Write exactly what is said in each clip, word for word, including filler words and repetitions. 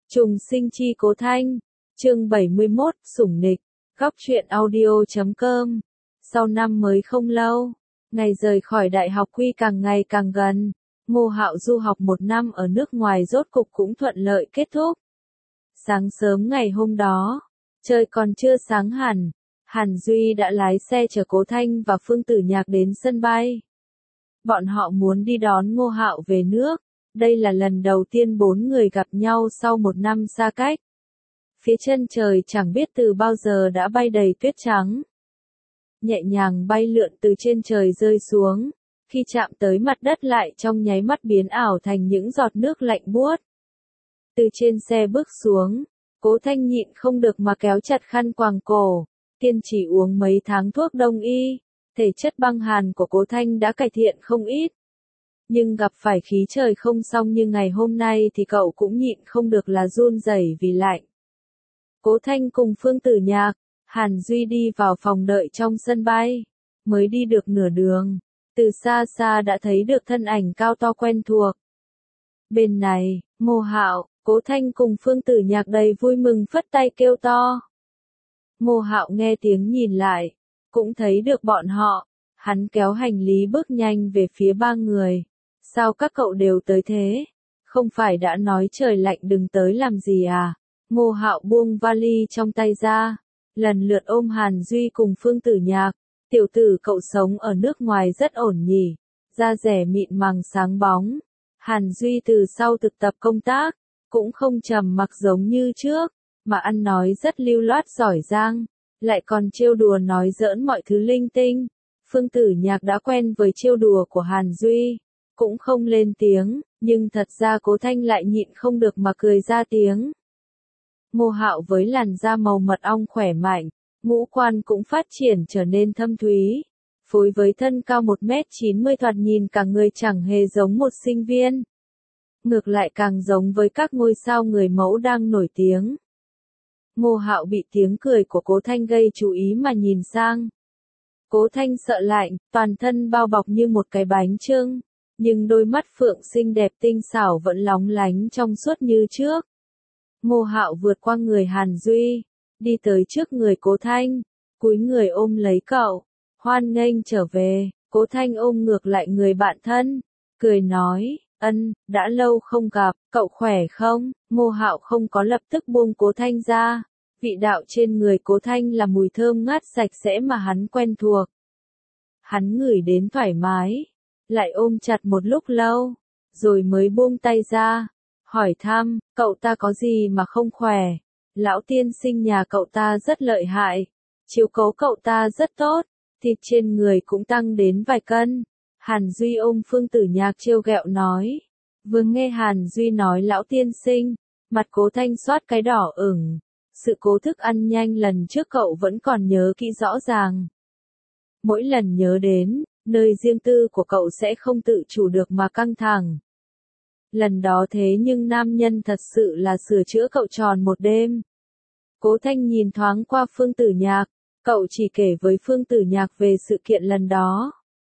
Trùng sinh chi Cố Thanh, chương bảy mươi mốt, sủng nịch, góc truyện audio chấm com. Sau năm mới không lâu, ngày rời khỏi đại học quy càng ngày càng gần, Ngô Hạo du học một năm ở nước ngoài rốt cục cũng thuận lợi kết thúc. Sáng sớm ngày hôm đó, trời còn chưa sáng hẳn, Hàn Duy đã lái xe chở Cố Thanh và Phương Tử Nhạc đến sân bay. Bọn họ muốn đi đón Ngô Hạo về nước. Đây là lần đầu tiên bốn người gặp nhau sau một năm xa cách. Phía chân trời chẳng biết từ bao giờ đã bay đầy tuyết trắng. Nhẹ nhàng bay lượn từ trên trời rơi xuống, khi chạm tới mặt đất lại trong nháy mắt biến ảo thành những giọt nước lạnh buốt. Từ trên xe bước xuống, Cố Thanh nhịn không được mà kéo chặt khăn quàng cổ, kiên trì uống mấy tháng thuốc đông y, thể chất băng hàn của Cố Thanh đã cải thiện không ít. Nhưng gặp phải khí trời không xong như ngày hôm nay thì cậu cũng nhịn không được là run rẩy vì lạnh. Cố Thanh cùng Phương Tử Nhạc, Hàn Duy đi vào phòng đợi trong sân bay. Mới đi được nửa đường, từ xa xa đã thấy được thân ảnh cao to quen thuộc. Bên này, Ngô Hạo, Cố Thanh cùng Phương Tử Nhạc đầy vui mừng phất tay kêu to. Ngô Hạo nghe tiếng nhìn lại, cũng thấy được bọn họ, hắn kéo hành lý bước nhanh về phía ba người. Sao các cậu đều tới thế? Không phải đã nói trời lạnh đừng tới làm gì à? Ngô Hạo buông vali trong tay ra, lần lượt ôm Hàn Duy cùng Phương Tử Nhạc. Tiểu tử cậu sống ở nước ngoài rất ổn nhỉ, da rẻ mịn màng sáng bóng. Hàn Duy từ sau thực tập công tác, cũng không trầm mặc giống như trước, mà ăn nói rất lưu loát giỏi giang, lại còn trêu đùa nói giỡn mọi thứ linh tinh. Phương Tử Nhạc đã quen với trêu đùa của Hàn Duy, cũng không lên tiếng, nhưng thật ra Cố Thanh lại nhịn không được mà cười ra tiếng. Ngô Hạo với làn da màu mật ong khỏe mạnh, ngũ quan cũng phát triển trở nên thâm thúy, phối với thân cao một mét chín mươi thoạt nhìn cả người chẳng hề giống một sinh viên. Ngược lại càng giống với các ngôi sao người mẫu đang nổi tiếng. Ngô Hạo bị tiếng cười của Cố Thanh gây chú ý mà nhìn sang. Cố Thanh sợ lạnh, toàn thân bao bọc như một cái bánh chưng, nhưng đôi mắt phượng xinh đẹp tinh xảo vẫn lóng lánh trong suốt như trước. Ngô Hạo vượt qua người Hàn Duy, đi tới trước người Cố Thanh, cúi người ôm lấy cậu, hoan nghênh trở về. Cố Thanh ôm ngược lại người bạn thân, cười nói, ân, đã lâu không gặp, cậu khỏe không? Ngô Hạo không có lập tức buông Cố Thanh ra, vị đạo trên người Cố Thanh là mùi thơm ngát sạch sẽ mà hắn quen thuộc. Hắn ngửi đến thoải mái, lại ôm chặt một lúc lâu, rồi mới buông tay ra, hỏi thăm, cậu ta có gì mà không khỏe? Lão tiên sinh nhà cậu ta rất lợi hại, chiếu cố cậu ta rất tốt, thịt trên người cũng tăng đến vài cân. Hàn Duy ôm Phương Tử Nhạc trêu ghẹo nói. Vừa nghe Hàn Duy nói lão tiên sinh, mặt Cố Thanh xoát cái đỏ ửng. Sự cố thức ăn nhanh lần trước cậu vẫn còn nhớ kỹ rõ ràng. Mỗi lần nhớ đến, nơi riêng tư của cậu sẽ không tự chủ được mà căng thẳng. Lần đó thế nhưng nam nhân thật sự là sửa chữa cậu tròn một đêm. Cố Thanh nhìn thoáng qua Phương Tử Nhạc, cậu chỉ kể với Phương Tử Nhạc về sự kiện lần đó.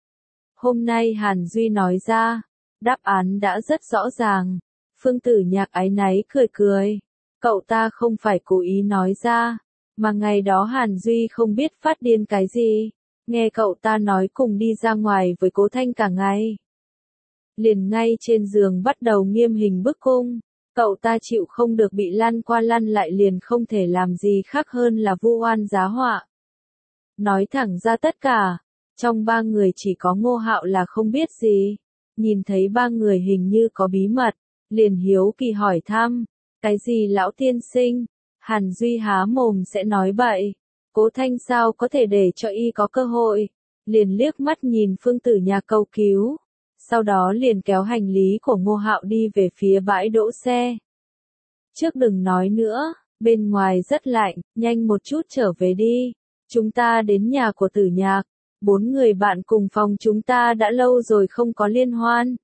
Hôm nay Hàn Duy nói ra, đáp án đã rất rõ ràng. Phương Tử Nhạc áy náy cười cười, cậu ta không phải cố ý nói ra, mà ngày đó Hàn Duy không biết phát điên cái gì, nghe cậu ta nói cùng đi ra ngoài với Cố Thanh cả ngày. Liền ngay trên giường bắt đầu nghiêm hình bức cung, cậu ta chịu không được bị lăn qua lăn lại liền không thể làm gì khác hơn là vu oan giá họa. Nói thẳng ra tất cả, trong ba người chỉ có Ngô Hạo là không biết gì, nhìn thấy ba người hình như có bí mật, liền hiếu kỳ hỏi thăm, cái gì lão tiên sinh? Hàn Duy há mồm sẽ nói bậy, Cố Thanh sao có thể để cho y có cơ hội, liền liếc mắt nhìn Phương Tử Nhạc cầu cứu. Sau đó liền kéo hành lý của Ngô Hạo đi về phía bãi đỗ xe. Trước đừng nói nữa, bên ngoài rất lạnh, nhanh một chút trở về đi. Chúng ta đến nhà của Tử Nhạc, bốn người bạn cùng phòng chúng ta đã lâu rồi không có liên hoan.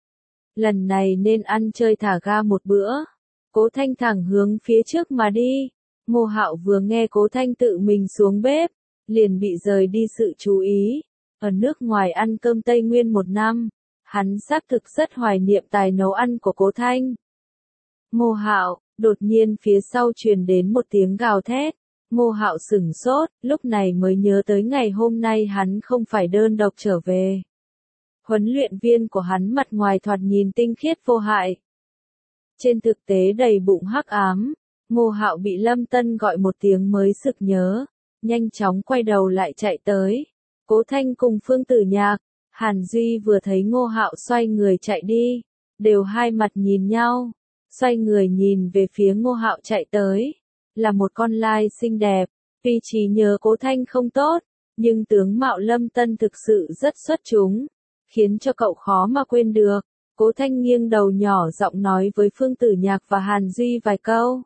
Lần này nên ăn chơi thả ga một bữa. Cố Thanh thẳng hướng phía trước mà đi. Ngô Hạo vừa nghe Cố Thanh tự mình xuống bếp, liền bị rời đi sự chú ý. Ở nước ngoài ăn cơm Tây Nguyên một năm. Hắn xác thực rất hoài niệm tài nấu ăn của Cố Thanh. Ngô Hạo, Đột nhiên phía sau truyền đến một tiếng gào thét. Ngô Hạo sửng sốt, lúc này mới nhớ tới ngày hôm nay hắn không phải đơn độc trở về. Huấn luyện viên của hắn mặt ngoài thoạt nhìn tinh khiết vô hại. Trên thực tế đầy bụng hắc ám, Ngô Hạo bị Lâm Tân gọi một tiếng mới sực nhớ, nhanh chóng quay đầu lại chạy tới. Cố Thanh cùng Phương Tử Nhạc, Hàn Duy vừa thấy Ngô Hạo xoay người chạy đi, đều hai mặt nhìn nhau, xoay người nhìn về phía Ngô Hạo chạy tới, là một con lai xinh đẹp, tuy trí nhớ Cố Thanh không tốt, nhưng tướng mạo Lâm Tân thực sự rất xuất chúng, khiến cho cậu khó mà quên được. Cố Thanh nghiêng đầu nhỏ giọng nói với Phương Tử Nhạc và Hàn Duy vài câu.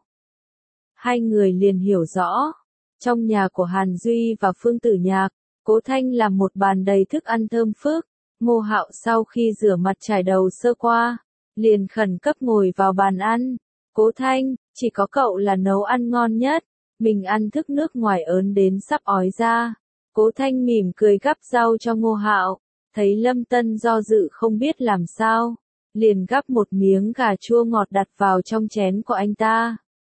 Hai người liền hiểu rõ, trong nhà của Hàn Duy và Phương Tử Nhạc, Cố Thanh làm một bàn đầy thức ăn thơm phức. Ngô Hạo sau khi rửa mặt chải đầu sơ qua, liền khẩn cấp ngồi vào bàn ăn. Cố Thanh, chỉ có cậu là nấu ăn ngon nhất, mình ăn thức nước ngoài ớn đến sắp ói ra. Cố Thanh mỉm cười gắp rau cho Ngô Hạo, thấy Lâm Tân do dự không biết làm sao, liền gắp một miếng gà chua ngọt đặt vào trong chén của anh ta.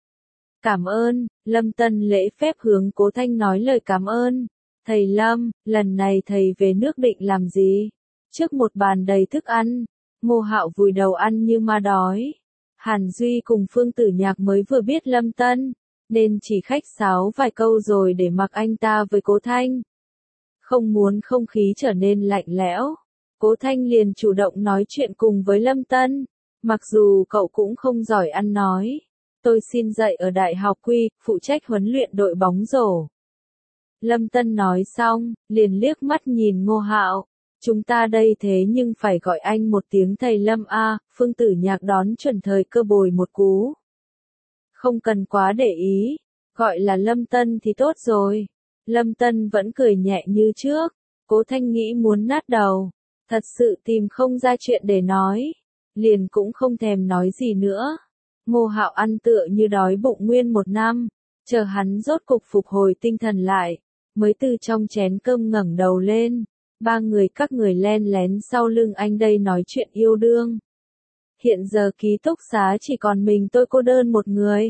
Cảm ơn, Lâm Tân lễ phép hướng Cố Thanh nói lời cảm ơn. Thầy Lâm, lần này thầy về nước định làm gì? Trước một bàn đầy thức ăn, Ngô Hạo vùi đầu ăn như ma đói. Hàn Duy cùng Phương Tử Nhạc mới vừa biết Lâm Tân, nên chỉ khách sáo vài câu rồi để mặc anh ta với Cố Thanh. Không muốn không khí trở nên lạnh lẽo, Cố Thanh liền chủ động nói chuyện cùng với Lâm Tân. Mặc dù cậu cũng không giỏi ăn nói, tôi xin dạy ở Đại học Quy, phụ trách huấn luyện đội bóng rổ. Lâm Tân nói xong, liền liếc mắt nhìn Ngô Hạo. Chúng ta đây thế nhưng phải gọi anh một tiếng thầy Lâm a. Phương Tử Nhạc đón chuẩn thời cơ bồi một cú. Không cần quá để ý, gọi là Lâm Tân thì tốt rồi. Lâm Tân vẫn cười nhẹ như trước. Cố Thanh nghĩ muốn nát đầu, thật sự tìm không ra chuyện để nói, liền cũng không thèm nói gì nữa. Ngô Hạo ăn tựa như đói bụng nguyên một năm, chờ hắn rốt cục phục hồi tinh thần lại, mới từ trong chén cơm ngẩng đầu lên. Ba người các người len lén sau lưng anh đây nói chuyện yêu đương. Hiện giờ ký túc xá chỉ còn mình tôi cô đơn một người.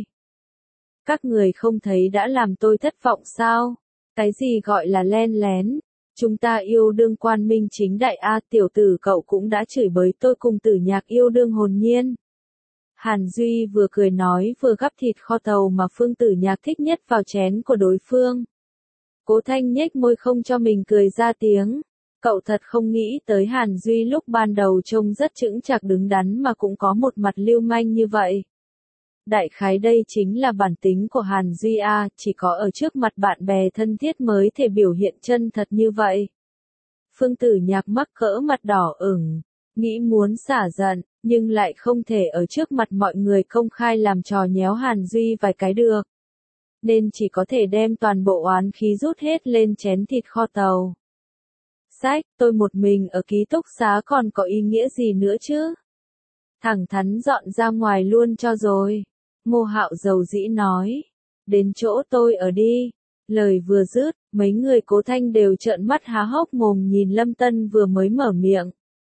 Các người không thấy đã làm tôi thất vọng sao? Cái gì gọi là len lén? Chúng ta yêu đương quan minh chính đại a. Tiểu tử cậu cũng đã chửi bới tôi cùng Tử Nhạc yêu đương hồn nhiên. Hàn Duy vừa cười nói vừa gắp thịt kho tàu mà Phương Tử Nhạc thích nhất vào chén của đối phương. Cố Thanh nhếch môi không cho mình cười ra tiếng. Cậu thật không nghĩ tới Hàn Duy lúc ban đầu trông rất chững chạc đứng đắn mà cũng có một mặt lưu manh như vậy. Đại khái đây chính là bản tính của Hàn Duy a, chỉ có ở trước mặt bạn bè thân thiết mới thể biểu hiện chân thật như vậy. Phương Tử Nhạc mắc cỡ mặt đỏ ửng, nghĩ muốn xả giận, nhưng lại không thể ở trước mặt mọi người công khai làm trò nhéo Hàn Duy vài cái được. Nên chỉ có thể đem toàn bộ oán khí rút hết lên chén thịt kho tàu. Sách, tôi một mình ở ký túc xá còn có ý nghĩa gì nữa chứ? Thẳng thắn dọn ra ngoài luôn cho rồi. Ngô Hạo dầu dĩ nói. Đến chỗ tôi ở đi. Lời vừa dứt, mấy người Cố Thanh đều trợn mắt há hốc mồm nhìn Lâm Tân vừa mới mở miệng.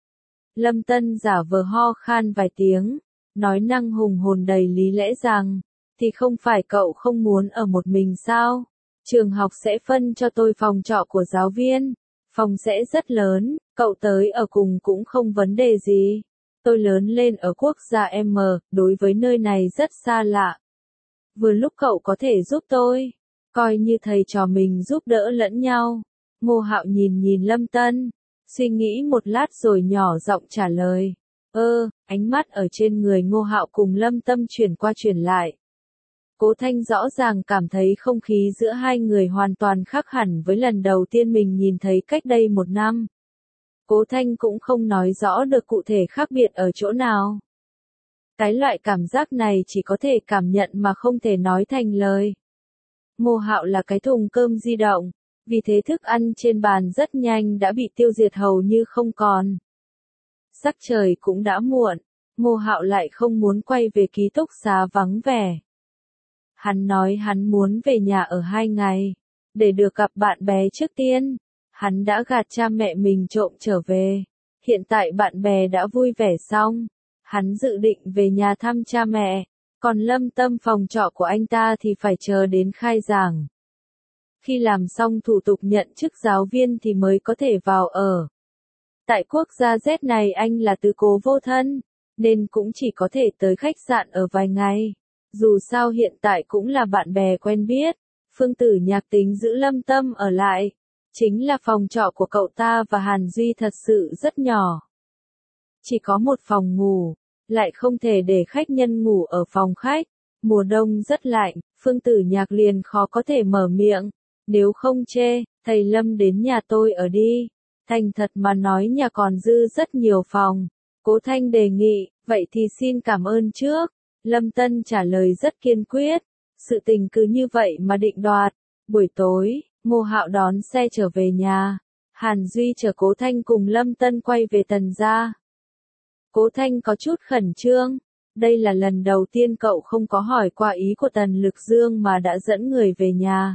Lâm Tân giả vờ ho khan vài tiếng, nói năng hùng hồn đầy lý lẽ rằng, thì không phải cậu không muốn ở một mình sao? Trường học sẽ phân cho tôi phòng trọ của giáo viên. Phòng sẽ rất lớn, cậu tới ở cùng cũng không vấn đề gì. Tôi lớn lên ở quốc gia M, đối với nơi này rất xa lạ. Vừa lúc cậu có thể giúp tôi, coi như thầy trò mình giúp đỡ lẫn nhau. Ngô Hạo nhìn nhìn Lâm Tân, suy nghĩ một lát rồi nhỏ giọng trả lời. Ơ, ánh mắt ở trên người Ngô Hạo cùng Lâm Tâm chuyển qua chuyển lại. Cố Thanh rõ ràng cảm thấy không khí giữa hai người hoàn toàn khác hẳn với lần đầu tiên mình nhìn thấy cách đây một năm. Cố Thanh cũng không nói rõ được cụ thể khác biệt ở chỗ nào. Cái loại cảm giác này chỉ có thể cảm nhận mà không thể nói thành lời. Ngô Hạo là cái thùng cơm di động, vì thế thức ăn trên bàn rất nhanh đã bị tiêu diệt hầu như không còn. Sắc trời cũng đã muộn, Ngô Hạo lại không muốn quay về ký túc xá vắng vẻ. Hắn nói hắn muốn về nhà ở hai ngày, để được gặp bạn bè trước tiên. Hắn đã gạt cha mẹ mình trộm trở về. Hiện tại bạn bè đã vui vẻ xong, hắn dự định về nhà thăm cha mẹ. Còn Lâm Tâm phòng trọ của anh ta thì phải chờ đến khai giảng. Khi làm xong thủ tục nhận chức giáo viên thì mới có thể vào ở. Tại quốc gia Z này anh là tứ cố vô thân, nên cũng chỉ có thể tới khách sạn ở vài ngày. Dù sao hiện tại cũng là bạn bè quen biết, Phương Tử Nhạc tính giữ Lâm Tâm ở lại. Chính là phòng trọ của cậu ta và Hàn Duy thật sự rất nhỏ. Chỉ có một phòng ngủ, lại không thể để khách nhân ngủ ở phòng khách. Mùa đông rất lạnh, Phương Tử Nhạc liền khó có thể mở miệng. Nếu không chê, thầy Lâm đến nhà tôi ở đi. Thành thật mà nói nhà còn dư rất nhiều phòng. Cố Thanh đề nghị, vậy thì xin cảm ơn trước. Lâm Tân trả lời rất kiên quyết. Sự tình cứ như vậy mà định đoạt. Buổi tối, Ngô Hạo đón xe trở về nhà. Hàn Duy chở Cố Thanh cùng Lâm Tân quay về Tần gia. Cố Thanh có chút khẩn trương. Đây là lần đầu tiên cậu không có hỏi qua ý của Tần Lực Dương mà đã dẫn người về nhà.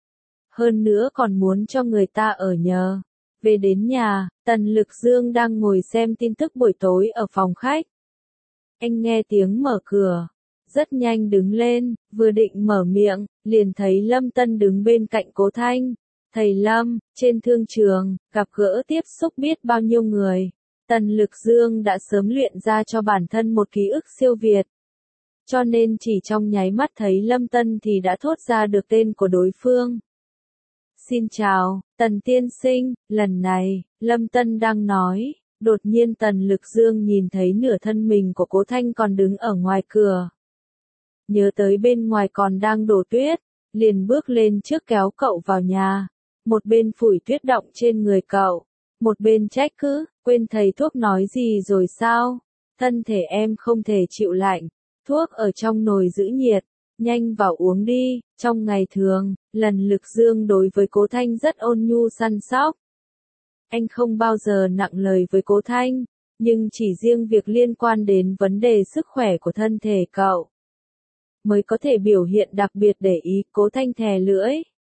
Hơn nữa còn muốn cho người ta ở nhờ. Về đến nhà, Tần Lực Dương đang ngồi xem tin tức buổi tối ở phòng khách. Anh nghe tiếng mở cửa. Rất nhanh đứng lên, vừa định mở miệng, liền thấy Lâm Tân đứng bên cạnh Cố Thanh. Thầy Lâm, trên thương trường, gặp gỡ tiếp xúc biết bao nhiêu người. Tần Lực Dương đã sớm luyện ra cho bản thân một ký ức siêu việt. Cho nên chỉ trong nháy mắt thấy Lâm Tân thì đã thốt ra được tên của đối phương. Xin chào, Tần tiên sinh, lần này, Lâm Tân đang nói, đột nhiên Tần Lực Dương nhìn thấy nửa thân mình của Cố Thanh còn đứng ở ngoài cửa. Nhớ tới bên ngoài còn đang đổ tuyết, liền bước lên trước kéo cậu vào nhà. Một bên phủi tuyết đọng trên người cậu, một bên trách cứ, quên thầy thuốc nói gì rồi sao? Thân thể em không thể chịu lạnh, thuốc ở trong nồi giữ nhiệt, nhanh vào uống đi. Trong ngày thường, lần Lực Dương đối với Cố Thanh rất ôn nhu săn sóc. Anh không bao giờ nặng lời với Cố Thanh, nhưng chỉ riêng việc liên quan đến vấn đề sức khỏe của thân thể cậu mới có thể biểu hiện đặc biệt để ý. Cố Thanh thè lưỡi.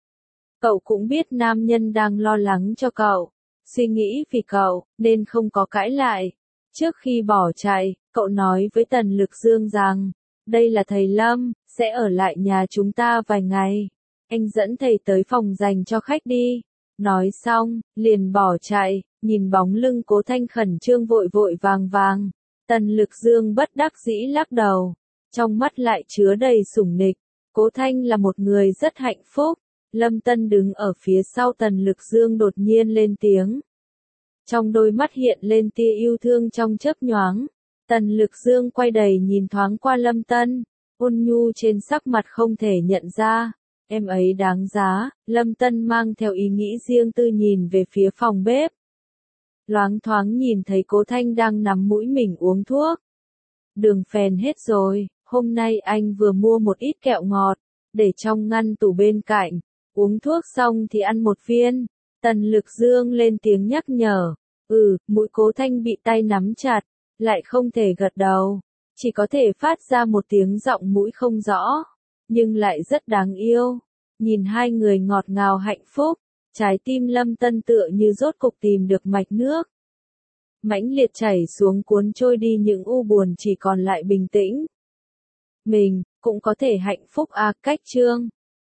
Cậu cũng biết nam nhân đang lo lắng cho cậu, suy nghĩ vì cậu, nên không có cãi lại. Trước khi bỏ chạy, cậu nói với Tần Lực Dương rằng, đây là thầy Lâm, sẽ ở lại nhà chúng ta vài ngày. Anh dẫn thầy tới phòng dành cho khách đi. Nói xong, liền bỏ chạy, nhìn bóng lưng Cố Thanh khẩn trương vội vội vàng vàng. Tần Lực Dương bất đắc dĩ lắc đầu, trong mắt lại chứa đầy sủng nịch. Cố Thanh là một người rất hạnh phúc. Lâm Tân đứng ở phía sau Tần Lực Dương đột nhiên lên tiếng. Trong đôi mắt hiện lên tia yêu thương trong chớp nhoáng. Tần Lực Dương quay đầy nhìn thoáng qua Lâm Tân, ôn nhu trên sắc mặt không thể nhận ra. Em ấy đáng giá. Lâm Tân mang theo ý nghĩ riêng tư nhìn về phía phòng bếp. Loáng thoáng nhìn thấy Cố Thanh đang nắm mũi mình uống thuốc. Đường phèn hết rồi, hôm nay anh vừa mua một ít kẹo ngọt, để trong ngăn tủ bên cạnh. Uống thuốc xong thì ăn một viên. Tần Lực Dương lên tiếng nhắc nhở. Ừ, mũi Cố Thanh bị tay nắm chặt, lại không thể gật đầu. Chỉ có thể phát ra một tiếng giọng mũi không rõ, nhưng lại rất đáng yêu. Nhìn hai người ngọt ngào hạnh phúc, trái tim Lâm Tân tựa như rốt cục tìm được mạch nước. Mãnh liệt chảy xuống cuốn trôi đi những u buồn, chỉ còn lại bình tĩnh. Mình, cũng có thể hạnh phúc à. Cách chương